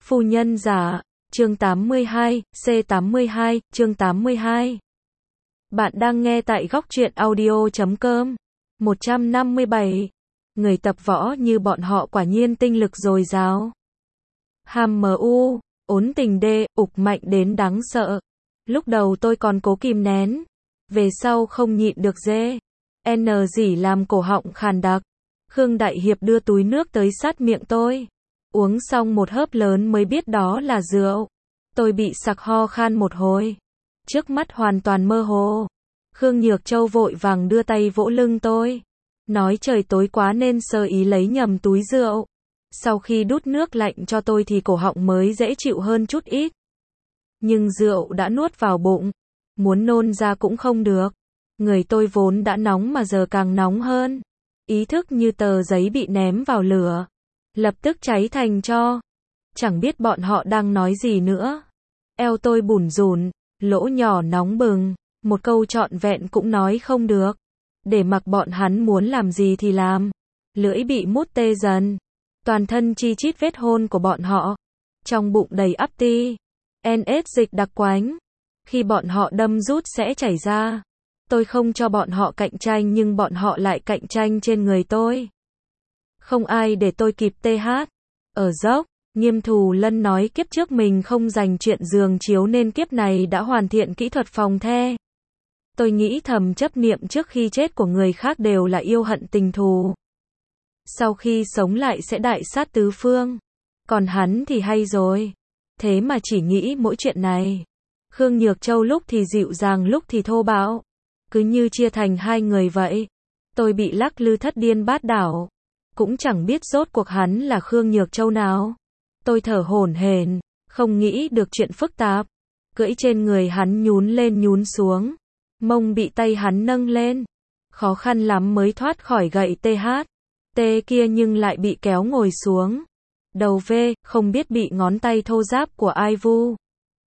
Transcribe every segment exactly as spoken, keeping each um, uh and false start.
Phu nhân giả, chương tám mươi hai, C tám mươi hai, chương tám mươi hai. Bạn đang nghe tại góc truyện audio chấm com. một trăm năm mươi bảy. Người tập võ như bọn họ quả nhiên tinh lực dồi dào. Hàm mu, ốn tình đê, ục mạnh đến đáng sợ. Lúc đầu tôi còn cố kìm nén, về sau không nhịn được dê. N dỉ làm cổ họng khàn đặc. Khương Đại Hiệp đưa túi nước tới sát miệng tôi. Uống xong một hớp lớn mới biết đó là rượu. Tôi bị sặc ho khan một hồi. Trước mắt hoàn toàn mơ hồ. Khương Nhược Châu vội vàng đưa tay vỗ lưng tôi. Nói trời tối quá nên sơ ý lấy nhầm túi rượu. Sau khi đút nước lạnh cho tôi thì cổ họng mới dễ chịu hơn chút ít. Nhưng rượu đã nuốt vào bụng. Muốn nôn ra cũng không được. Người tôi vốn đã nóng mà giờ càng nóng hơn. Ý thức như tờ giấy bị ném vào lửa. Lập tức cháy thành tro. Chẳng biết bọn họ đang nói gì nữa. Eo tôi bủn rủn, lỗ nhỏ nóng bừng, một câu trọn vẹn cũng nói không được. Để mặc bọn hắn muốn làm gì thì làm. Lưỡi bị mút tê dần. Toàn thân chi chít vết hôn của bọn họ. Trong bụng đầy ắp ti. en ét dịch đặc quánh. Khi bọn họ đâm rút sẽ chảy ra. Tôi không cho bọn họ cạnh tranh nhưng bọn họ lại cạnh tranh trên người tôi. Không ai để tôi kịp tê hát. Ở dốc, Nghiêm Thù Lân nói kiếp trước mình không dành chuyện giường chiếu nên kiếp này đã hoàn thiện kỹ thuật phòng the. Tôi nghĩ thầm chấp niệm trước khi chết của người khác đều là yêu hận tình thù. Sau khi sống lại sẽ đại sát tứ phương. Còn hắn thì hay rồi. Thế mà chỉ nghĩ mỗi chuyện này. Khương Nhược Châu lúc thì dịu dàng lúc thì thô bạo. Cứ như chia thành hai người vậy. Tôi bị lắc lư thất điên bát đảo. Cũng chẳng biết rốt cuộc hắn là Khương Nhược Châu nào. Tôi thở hổn hển, không nghĩ được chuyện phức tạp. Cưỡi trên người hắn nhún lên nhún xuống. Mông bị tay hắn nâng lên. Khó khăn lắm mới thoát khỏi gậy tê hát. Tê kia nhưng lại bị kéo ngồi xuống. Đầu ve, không biết bị ngón tay thô ráp của ai vu.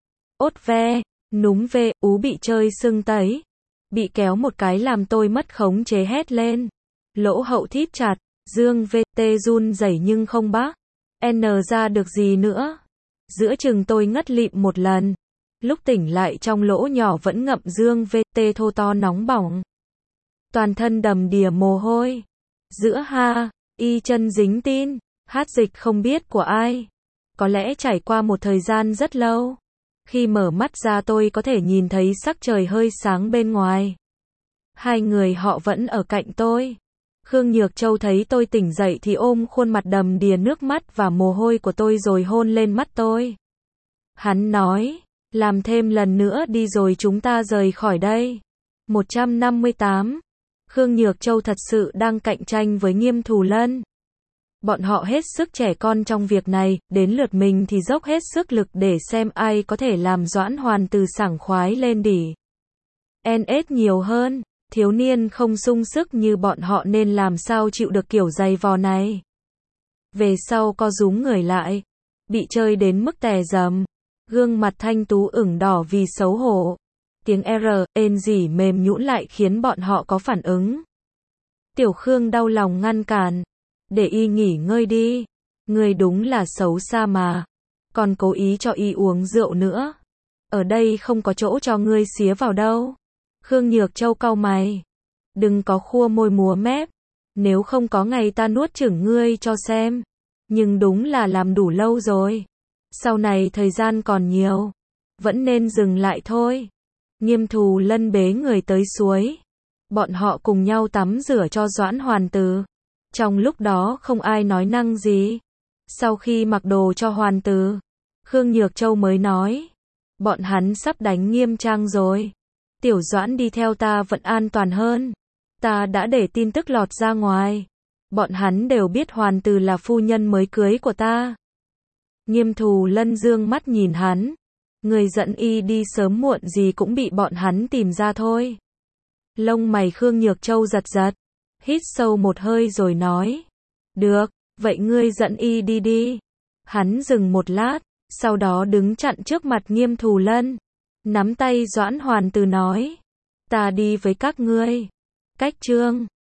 Ốt ve, núm ve, ú bị chơi sưng tấy. Bị kéo một cái làm tôi mất khống chế hét lên. Lỗ hậu thít chặt. Dương vê tê run rẩy nhưng không bác. N ra được gì nữa. Giữa chừng tôi ngất lịm một lần. Lúc tỉnh lại trong lỗ nhỏ vẫn ngậm dương vê tê thô to nóng bỏng. Toàn thân đầm đìa mồ hôi. Giữa ha, y chân dính tin. Hát dịch không biết của ai. Có lẽ trải qua một thời gian rất lâu. Khi mở mắt ra tôi có thể nhìn thấy sắc trời hơi sáng bên ngoài. Hai người họ vẫn ở cạnh tôi. Khương Nhược Châu thấy tôi tỉnh dậy thì ôm khuôn mặt đầm đìa nước mắt và mồ hôi của tôi rồi hôn lên mắt tôi. Hắn nói, làm thêm lần nữa đi rồi chúng ta rời khỏi đây. một trăm năm mươi tám. Khương Nhược Châu thật sự đang cạnh tranh với Nghiêm Thù Lân. Bọn họ hết sức trẻ con trong việc này, đến lượt mình thì dốc hết sức lực để xem ai có thể làm Doãn Hoàn từ sảng khoái lên đỉ. en ét nhiều hơn. Thiếu niên không sung sức như bọn họ nên làm sao chịu được kiểu giày vò này. Về sau co rúm người lại. Bị chơi đến mức tè dầm. Gương mặt thanh tú ửng đỏ vì xấu hổ. Tiếng R, ên rỉ mềm nhũn lại khiến bọn họ có phản ứng. Tiểu Khương đau lòng ngăn cản. Để y nghỉ ngơi đi. Ngươi đúng là xấu xa mà. Còn cố ý cho y uống rượu nữa. Ở đây không có chỗ cho ngươi xía vào đâu. Khương Nhược Châu cau mày. Đừng có khua môi múa mép. Nếu không có ngày ta nuốt chửng ngươi cho xem. Nhưng đúng là làm đủ lâu rồi. Sau này thời gian còn nhiều. Vẫn nên dừng lại thôi. Nghiêm Thù Lân bế người tới suối. Bọn họ cùng nhau tắm rửa cho Doãn Hoàn Từ. Trong lúc đó không ai nói năng gì. Sau khi mặc đồ cho Hoàn Từ, Khương Nhược Châu mới nói. Bọn hắn sắp đánh Nghiêm Trang rồi. Tiểu Doãn đi theo ta vẫn an toàn hơn. Ta đã để tin tức lọt ra ngoài. Bọn hắn đều biết Hoàn Từ là phu nhân mới cưới của ta. Nghiêm Thù Lân dương mắt nhìn hắn. Người dẫn y đi sớm muộn gì cũng bị bọn hắn tìm ra thôi. Lông mày Khương Nhược Châu giật giật. Hít sâu một hơi rồi nói. Được, vậy ngươi dẫn y đi đi. Hắn dừng một lát. Sau đó đứng chặn trước mặt Nghiêm Thù Lân. Nắm tay Doãn Hoàn Từ nói. Ta đi với các ngươi. Cách chương.